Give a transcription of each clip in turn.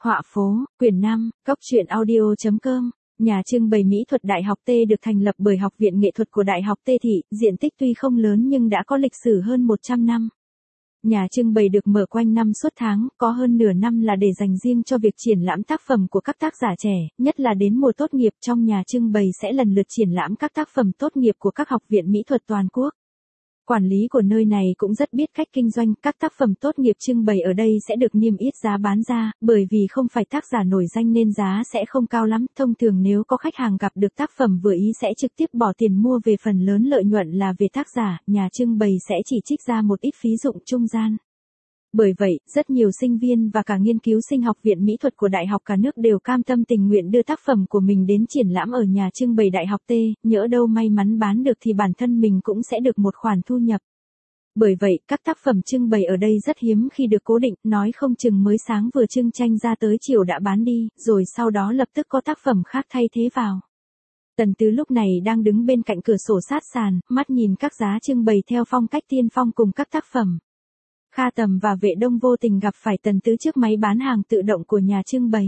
Họa phố, quyển 5, Cóc truyện audio.com. Nhà trưng bày mỹ thuật Đại học T được thành lập bởi Học viện Nghệ thuật của Đại học T Thị, diện tích tuy không lớn nhưng đã có lịch sử hơn 100 năm. Nhà trưng bày được mở quanh năm suốt tháng, có hơn nửa năm là để dành riêng cho việc triển lãm tác phẩm của các tác giả trẻ, nhất là đến mùa tốt nghiệp trong nhà trưng bày sẽ lần lượt triển lãm các tác phẩm tốt nghiệp của các học viện mỹ thuật toàn quốc. Quản lý của nơi này cũng rất biết cách kinh doanh, các tác phẩm tốt nghiệp trưng bày ở đây sẽ được niêm yết giá bán ra, bởi vì không phải tác giả nổi danh nên giá sẽ không cao lắm, thông thường nếu có khách hàng gặp được tác phẩm vừa ý sẽ trực tiếp bỏ tiền mua về, phần lớn lợi nhuận là về tác giả, nhà trưng bày sẽ chỉ trích ra một ít phí dụng trung gian. Bởi vậy, rất nhiều sinh viên và cả nghiên cứu sinh học viện mỹ thuật của đại học cả nước đều cam tâm tình nguyện đưa tác phẩm của mình đến triển lãm ở nhà trưng bày Đại học T, nhỡ đâu may mắn bán được thì bản thân mình cũng sẽ được một khoản thu nhập. Bởi vậy, các tác phẩm trưng bày ở đây rất hiếm khi được cố định, nói không chừng mới sáng vừa trưng tranh ra tới chiều đã bán đi, rồi sau đó lập tức có tác phẩm khác thay thế vào. Tần Tứ lúc này đang đứng bên cạnh cửa sổ sát sàn, mắt nhìn các giá trưng bày theo phong cách tiên phong cùng các tác phẩm. Kha Tầm và Vệ Đông vô tình gặp phải Tần Tứ trước máy bán hàng tự động của nhà trưng bày.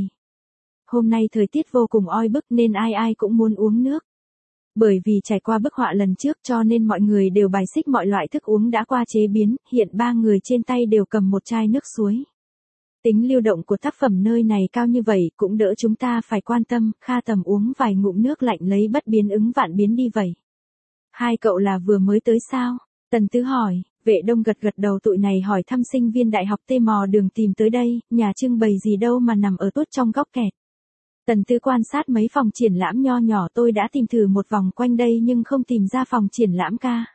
Hôm nay thời tiết vô cùng oi bức nên ai ai cũng muốn uống nước. Bởi vì trải qua bức họa lần trước cho nên mọi người đều bài xích mọi loại thức uống đã qua chế biến, hiện ba người trên tay đều cầm một chai nước suối. Tính lưu động của tác phẩm nơi này cao như vậy cũng đỡ chúng ta phải quan tâm, Kha Tầm uống vài ngụm nước lạnh lấy bất biến ứng vạn biến đi vậy. Hai cậu là vừa mới tới sao? Tần Tứ hỏi. Vệ Đông gật gật đầu, tụi này hỏi thăm sinh viên đại học T mò đường tìm tới đây, nhà trưng bày gì đâu mà nằm ở tốt trong góc kẹt. Tần Tứ quan sát mấy phòng triển lãm nho nhỏ, tôi đã tìm thử một vòng quanh đây nhưng không tìm ra phòng triển lãm ca.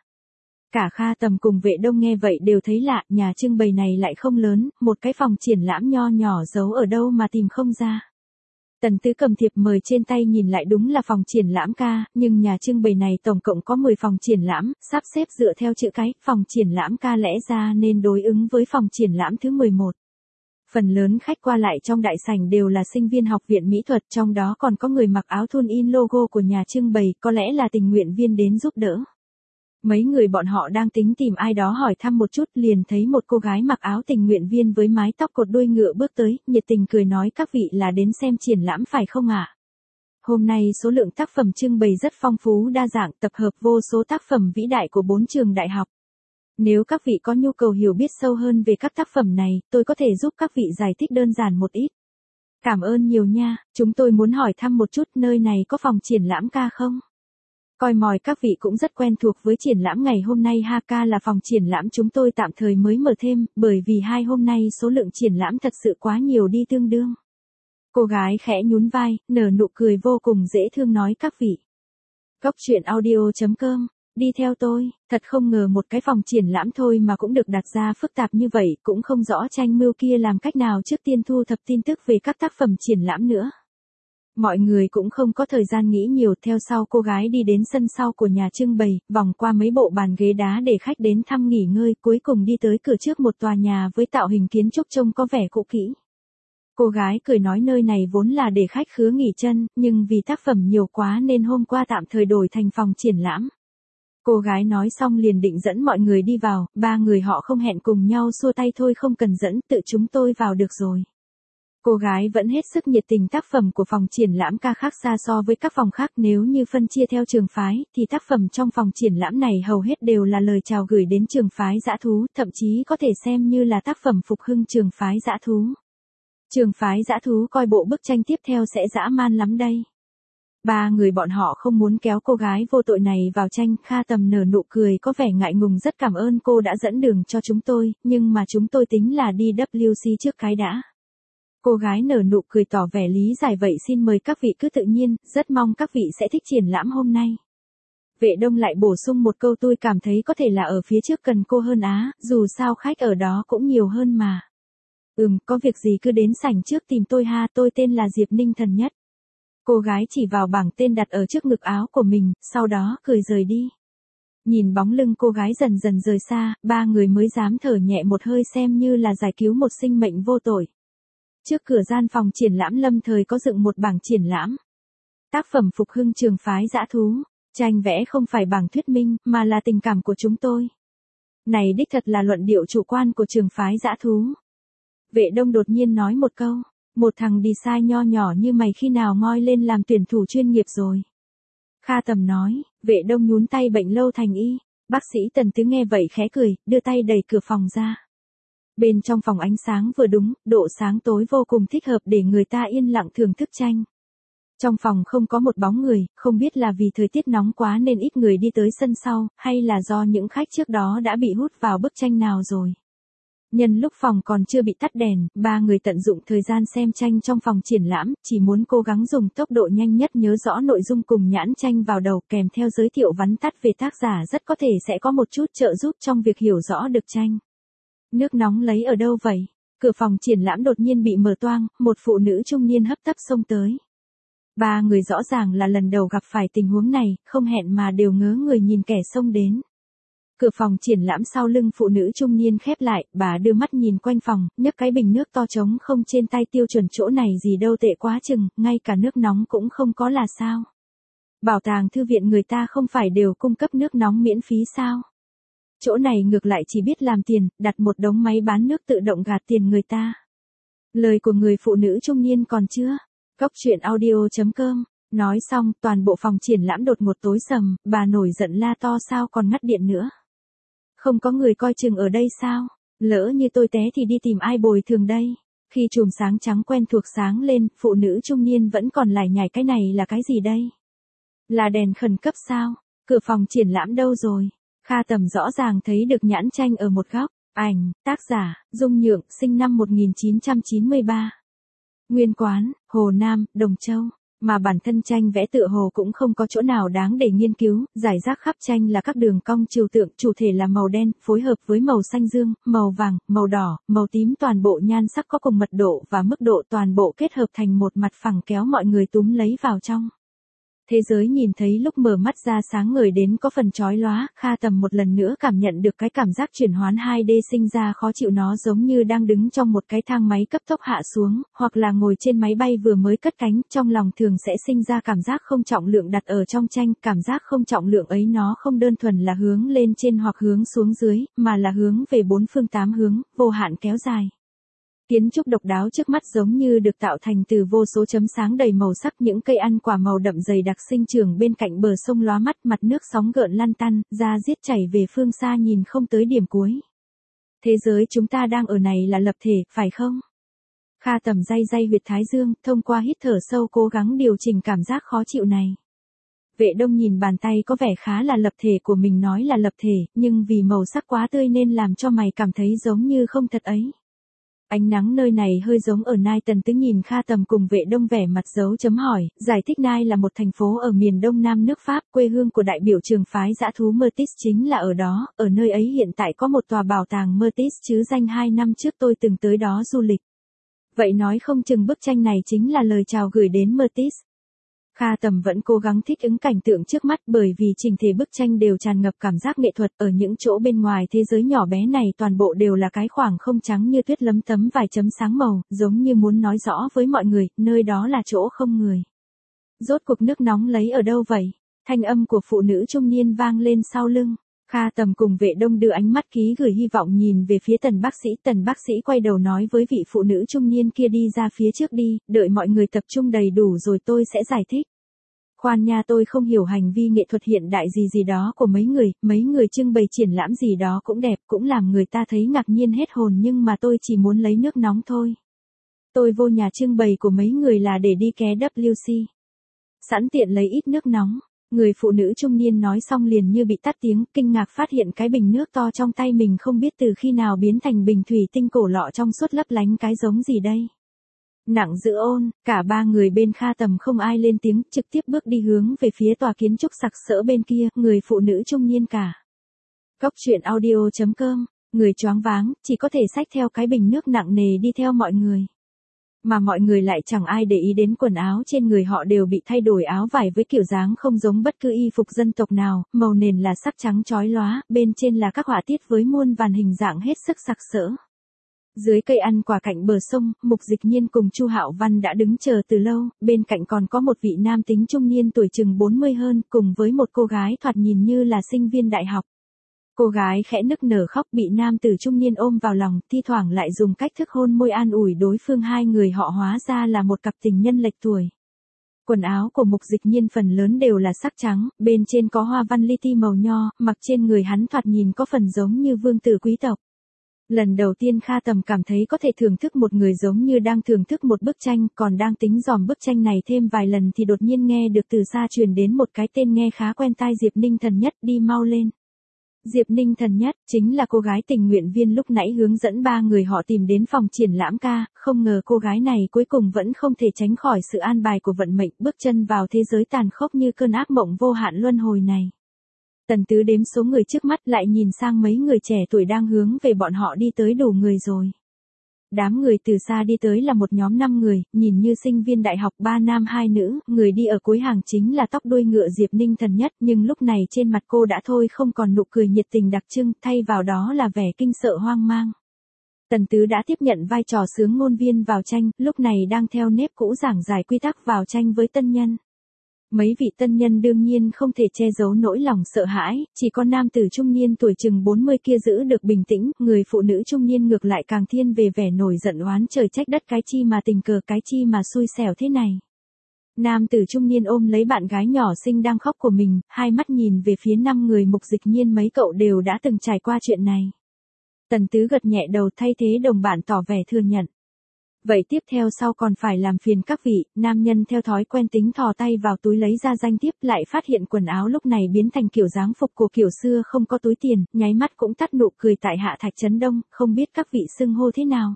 Cả Kha Tầm cùng Vệ Đông nghe vậy đều thấy lạ, nhà trưng bày này lại không lớn, một cái phòng triển lãm nho nhỏ giấu ở đâu mà tìm không ra. Tần Tứ cầm thiệp mời trên tay nhìn lại, đúng là phòng triển lãm ca, nhưng nhà trưng bày này tổng cộng có 10 phòng triển lãm, sắp xếp dựa theo chữ cái, phòng triển lãm ca lẽ ra nên đối ứng với phòng triển lãm thứ 11. Phần lớn khách qua lại trong đại sảnh đều là sinh viên học viện mỹ thuật, trong đó còn có người mặc áo thun in logo của nhà trưng bày, có lẽ là tình nguyện viên đến giúp đỡ. Mấy người bọn họ đang tính tìm ai đó hỏi thăm một chút, liền thấy một cô gái mặc áo tình nguyện viên với mái tóc cột đuôi ngựa bước tới, nhiệt tình cười nói: các vị là đến xem triển lãm phải không ạ? Hôm nay số lượng tác phẩm trưng bày rất phong phú đa dạng, tập hợp vô số tác phẩm vĩ đại của 4 trường đại học. Nếu các vị có nhu cầu hiểu biết sâu hơn về các tác phẩm này, tôi có thể giúp các vị giải thích đơn giản một ít. Cảm ơn nhiều nha, chúng tôi muốn hỏi thăm một chút, nơi này có phòng triển lãm ca không? Coi mòi các vị cũng rất quen thuộc với triển lãm ngày hôm nay ha, ca là phòng triển lãm chúng tôi tạm thời mới mở thêm, bởi vì hai hôm nay số lượng triển lãm thật sự quá nhiều đi tương đương. Cô gái khẽ nhún vai, nở nụ cười vô cùng dễ thương nói: các vị. Cóc truyện audio.com, đi theo tôi, thật không ngờ một cái phòng triển lãm thôi mà cũng được đặt ra phức tạp như vậy, cũng không rõ tranh mưu kia làm cách nào trước tiên thu thập tin tức về các tác phẩm triển lãm nữa. Mọi người cũng không có thời gian nghĩ nhiều, theo sau cô gái đi đến sân sau của nhà trưng bày, vòng qua mấy bộ bàn ghế đá để khách đến thăm nghỉ ngơi, cuối cùng đi tới cửa trước một tòa nhà với tạo hình kiến trúc trông có vẻ cũ kỹ. Cô gái cười nói: nơi này vốn là để khách khứa nghỉ chân, nhưng vì tác phẩm nhiều quá nên hôm qua tạm thời đổi thành phòng triển lãm. Cô gái nói xong liền định dẫn mọi người đi vào, ba người họ không hẹn cùng nhau xua tay: thôi không cần dẫn, tự chúng tôi vào được rồi. Cô gái vẫn hết sức nhiệt tình. Tác phẩm của phòng triển lãm ca khác xa so với các phòng khác, nếu như phân chia theo trường phái, thì tác phẩm trong phòng triển lãm này hầu hết đều là lời chào gửi đến trường phái dã thú, thậm chí có thể xem như là tác phẩm phục hưng trường phái dã thú. Trường phái dã thú coi bộ bức tranh tiếp theo sẽ dã man lắm đây. Ba người bọn họ không muốn kéo cô gái vô tội này vào tranh. Kha Tầm nở nụ cười có vẻ ngại ngùng: rất cảm ơn cô đã dẫn đường cho chúng tôi, nhưng mà chúng tôi tính là đi WC trước cái đã. Cô gái nở nụ cười tỏ vẻ lý giải: vậy xin mời các vị cứ tự nhiên, rất mong các vị sẽ thích triển lãm hôm nay. Vệ Đông lại bổ sung một câu: tôi cảm thấy có thể là ở phía trước cần cô hơn á, dù sao khách ở đó cũng nhiều hơn mà. Có việc gì cứ đến sảnh trước tìm tôi ha, tôi tên là Diệp Ninh Thần Nhất. Cô gái chỉ vào bảng tên đặt ở trước ngực áo của mình, sau đó cười rời đi. Nhìn bóng lưng cô gái dần dần rời xa, ba người mới dám thở nhẹ một hơi, xem như là giải cứu một sinh mệnh vô tội. Trước cửa gian phòng triển lãm lâm thời có dựng một bảng triển lãm. Tác phẩm phục hưng trường phái dã thú, tranh vẽ không phải bảng thuyết minh, mà là tình cảm của chúng tôi. Này đích thật là luận điệu chủ quan của trường phái dã thú. Vệ Đông đột nhiên nói một câu, Một thằng design nho nhỏ như mày khi nào ngoi lên làm tuyển thủ chuyên nghiệp rồi. Kha Tầm nói, Vệ Đông nhún tay bệnh lâu thành y. Bác sĩ Tần Tứ nghe vậy khẽ cười, đưa tay đẩy cửa phòng ra. Bên trong phòng ánh sáng vừa đúng, độ sáng tối vô cùng thích hợp để người ta yên lặng thưởng thức tranh. Trong phòng không có một bóng người, không biết là vì thời tiết nóng quá nên ít người đi tới sân sau, hay là do những khách trước đó đã bị hút vào bức tranh nào rồi. Nhân lúc phòng còn chưa bị tắt đèn, ba người tận dụng thời gian xem tranh trong phòng triển lãm, chỉ muốn cố gắng dùng tốc độ nhanh nhất nhớ rõ nội dung cùng nhãn tranh vào đầu kèm theo giới thiệu vắn tắt về tác giả rất có thể sẽ có một chút trợ giúp trong việc hiểu rõ được tranh. Nước nóng lấy ở đâu vậy? Cửa phòng triển lãm đột nhiên bị mở toang, một phụ nữ trung niên hấp tấp xông tới. Ba người rõ ràng là lần đầu gặp phải tình huống này, không hẹn mà đều ngớ người nhìn kẻ xông đến. Cửa phòng triển lãm sau lưng phụ nữ trung niên khép lại, bà đưa mắt nhìn quanh phòng, nhấc cái bình nước to trống không trên tay tiêu chuẩn chỗ này gì đâu tệ quá chừng, ngay cả nước nóng cũng không có là sao. Bảo tàng thư viện người ta không phải đều cung cấp nước nóng miễn phí sao. Chỗ này ngược lại chỉ biết làm tiền, đặt một đống máy bán nước tự động gạt tiền người ta. Lời của người phụ nữ trung niên còn chưa? Cốc truyện audio.com. Nói xong, toàn bộ phòng triển lãm đột ngột tối sầm, bà nổi giận la to sao còn ngắt điện nữa. Không có người coi chừng ở đây sao? Lỡ như tôi té thì đi tìm ai bồi thường đây? Khi chùm sáng trắng quen thuộc sáng lên, phụ nữ trung niên vẫn còn lải nhải cái này là cái gì đây? Là đèn khẩn cấp sao? Cửa phòng triển lãm đâu rồi? Kha Tầm rõ ràng thấy được nhãn tranh ở một góc. Ảnh, tác giả, Dung Nhượng, sinh năm 1993. Nguyên quán, Hồ Nam, Đồng Châu. Mà bản thân tranh vẽ tựa hồ cũng không có chỗ nào đáng để nghiên cứu, giải rác khắp tranh là các đường cong trừu tượng, chủ thể là màu đen, phối hợp với màu xanh dương, màu vàng, màu đỏ, màu tím, toàn bộ nhan sắc có cùng mật độ và mức độ, toàn bộ kết hợp thành một mặt phẳng kéo mọi người túm lấy vào trong. Thế giới nhìn thấy lúc mở mắt ra sáng ngời đến có phần chói lóa, Kha Tầm một lần nữa cảm nhận được cái cảm giác chuyển hoán 2D sinh ra khó chịu, nó giống như đang đứng trong một cái thang máy cấp tốc hạ xuống, hoặc là ngồi trên máy bay vừa mới cất cánh, trong lòng thường sẽ sinh ra cảm giác không trọng lượng đặt ở trong tranh, cảm giác không trọng lượng ấy nó không đơn thuần là hướng lên trên hoặc hướng xuống dưới, mà là hướng về bốn phương tám hướng, vô hạn kéo dài. Kiến trúc độc đáo trước mắt giống như được tạo thành từ vô số chấm sáng đầy màu sắc, những cây ăn quả màu đậm dày đặc sinh trưởng bên cạnh bờ sông lóa mắt, mặt nước sóng gợn lăn tăn, ra giết chảy về phương xa nhìn không tới điểm cuối. Thế giới chúng ta đang ở này là lập thể, phải không? Kha Tầm day huyệt thái dương, thông qua hít thở sâu cố gắng điều chỉnh cảm giác khó chịu này. Vệ Đông nhìn bàn tay có vẻ khá là lập thể của mình nói là lập thể, nhưng vì màu sắc quá tươi nên làm cho mày cảm thấy giống như không thật ấy. Ánh nắng nơi này hơi giống ở Nai. Tần Tứ nhìn Kha Tầm cùng Vệ Đông vẻ mặt dấu chấm hỏi, giải thích Nai là một thành phố ở miền đông nam nước Pháp, quê hương của đại biểu trường phái dã thú Meurtis chính là ở đó, ở nơi ấy hiện tại có một tòa bảo tàng Meurtis chứ danh 2 năm trước tôi từng tới đó du lịch. Vậy nói không chừng bức tranh này chính là lời chào gửi đến Meurtis. Kha Tầm vẫn cố gắng thích ứng cảnh tượng trước mắt bởi vì chỉnh thể bức tranh đều tràn ngập cảm giác nghệ thuật, ở những chỗ bên ngoài thế giới nhỏ bé này toàn bộ đều là cái khoảng không trắng như tuyết lấm tấm vài chấm sáng màu, giống như muốn nói rõ với mọi người, nơi đó là chỗ không người. Rốt cuộc nước nóng lấy ở đâu vậy? Thanh âm của phụ nữ trung niên vang lên sau lưng. Kha Tầm cùng Vệ Đông đưa ánh mắt ký gửi hy vọng nhìn về phía Tần bác sĩ quay đầu nói với vị phụ nữ trung niên kia đi ra phía trước đi, đợi mọi người tập trung đầy đủ rồi tôi sẽ giải thích. Khoan nha, tôi không hiểu hành vi nghệ thuật hiện đại gì đó của mấy người trưng bày triển lãm gì đó cũng đẹp, cũng làm người ta thấy ngạc nhiên hết hồn, nhưng mà tôi chỉ muốn lấy nước nóng thôi. Tôi vô nhà trưng bày của mấy người là để đi ké WC. Sẵn tiện lấy ít nước nóng. Người phụ nữ trung niên nói xong liền như bị tắt tiếng, kinh ngạc phát hiện cái bình nước to trong tay mình không biết từ khi nào biến thành bình thủy tinh cổ lọ trong suốt lấp lánh cái giống gì đây. Nặng giữ ôn, cả ba người bên Kha Tầm không ai lên tiếng, trực tiếp bước đi hướng về phía tòa kiến trúc sặc sỡ bên kia, người phụ nữ trung niên cả. Cốc truyện audio.com, người choáng váng, chỉ có thể xách theo cái bình nước nặng nề đi theo mọi người. Mà mọi người lại chẳng ai để ý đến quần áo trên người họ đều bị thay đổi áo vải với kiểu dáng không giống bất cứ y phục dân tộc nào, màu nền là sắc trắng chói lóa, bên trên là các họa tiết với muôn vàn hình dạng hết sức sặc sỡ. Dưới cây ăn quả cạnh bờ sông, Mục Dịch Nhiên cùng Chu Hạo Văn đã đứng chờ từ lâu, bên cạnh còn có một vị nam tính trung niên tuổi chừng 40 hơn, cùng với một cô gái thoạt nhìn như là sinh viên đại học. Cô gái khẽ nức nở khóc bị nam tử trung niên ôm vào lòng, thi thoảng lại dùng cách thức hôn môi an ủi đối phương, hai người họ hóa ra là một cặp tình nhân lệch tuổi. Quần áo của Mục Dịch Nhiên phần lớn đều là sắc trắng, bên trên có hoa văn li ti màu nho, mặc trên người hắn thoạt nhìn có phần giống như vương tử quý tộc. Lần đầu tiên Kha Tầm cảm thấy có thể thưởng thức một người giống như đang thưởng thức một bức tranh, còn đang tính dòm bức tranh này thêm vài lần thì đột nhiên nghe được từ xa truyền đến một cái tên nghe khá quen tai, Diệp Ninh Thần Nhất, đi mau lên. Diệp Ninh Thần Nhất, chính là cô gái tình nguyện viên lúc nãy hướng dẫn ba người họ tìm đến phòng triển lãm ca, không ngờ cô gái này cuối cùng vẫn không thể tránh khỏi sự an bài của vận mệnh, bước chân vào thế giới tàn khốc như cơn ác mộng vô hạn luân hồi này. Tần Tứ đếm số người trước mắt lại nhìn sang mấy người trẻ tuổi đang hướng về bọn họ đi tới, đủ người rồi. Đám người từ xa đi tới là một nhóm 5 người, nhìn như sinh viên đại học, 3 nam 2 nữ, người đi ở cuối hàng chính là tóc đuôi ngựa Diệp Ninh Thần Nhất, nhưng lúc này trên mặt cô đã thôi không còn nụ cười nhiệt tình đặc trưng, thay vào đó là vẻ kinh sợ hoang mang. Tần Tứ đã tiếp nhận vai trò xướng ngôn viên vào tranh, lúc này đang theo nếp cũ giảng giải quy tắc vào tranh với tân nhân. Mấy vị tân nhân đương nhiên không thể che giấu nỗi lòng sợ hãi, chỉ có nam tử trung niên tuổi chừng 40 kia giữ được bình tĩnh, người phụ nữ trung niên ngược lại càng thiên về vẻ nổi giận oán trời trách đất, cái chi mà tình cờ, cái chi mà xui xẻo thế này. Nam tử trung niên ôm lấy bạn gái nhỏ xinh đang khóc của mình, hai mắt nhìn về phía 5 người Mục Dịch Nhiên, mấy cậu đều đã từng trải qua chuyện này. Tần Tứ gật nhẹ đầu, thay thế đồng bạn tỏ vẻ thừa nhận. Vậy tiếp theo sau còn phải làm phiền các vị, nam nhân theo thói quen tính thò tay vào túi lấy ra danh thiếp, lại phát hiện quần áo lúc này biến thành kiểu dáng phục của kiểu xưa, không có túi tiền, nháy mắt cũng tắt nụ cười tại hạ Thạch Trấn Đông, không biết các vị xưng hô thế nào.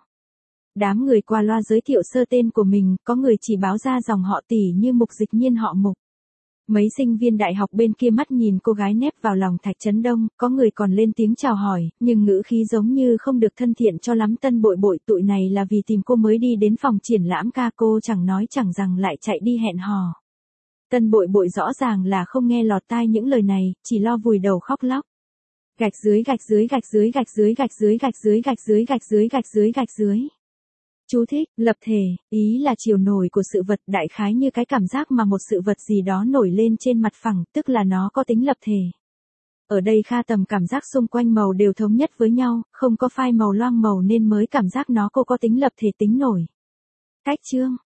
Đám người qua loa giới thiệu sơ tên của mình, có người chỉ báo ra dòng họ tỷ như Mục Dịch Nhiên họ Mục. Mấy sinh viên đại học bên kia mắt nhìn cô gái nép vào lòng Thạch Trấn Đông, có người còn lên tiếng chào hỏi, nhưng ngữ khí giống như không được thân thiện cho lắm. Tân Bội Bội, tụi này là vì tìm cô mới đi đến phòng triển lãm ca, cô chẳng nói chẳng rằng lại chạy đi hẹn hò. Tân Bội Bội rõ ràng là không nghe lọt tai những lời này, chỉ lo vùi đầu khóc lóc. Gạch dưới gạch dưới gạch dưới gạch dưới gạch dưới gạch dưới gạch dưới gạch dưới gạch dưới gạch dưới. Chú thích, lập thể, ý là chiều nổi của sự vật, đại khái như cái cảm giác mà một sự vật gì đó nổi lên trên mặt phẳng, tức là nó có tính lập thể. Ở đây Kha Tầm cảm giác xung quanh màu đều thống nhất với nhau, không có phai màu loang màu nên mới cảm giác nó cô có tính lập thể, tính nổi. Cách chương.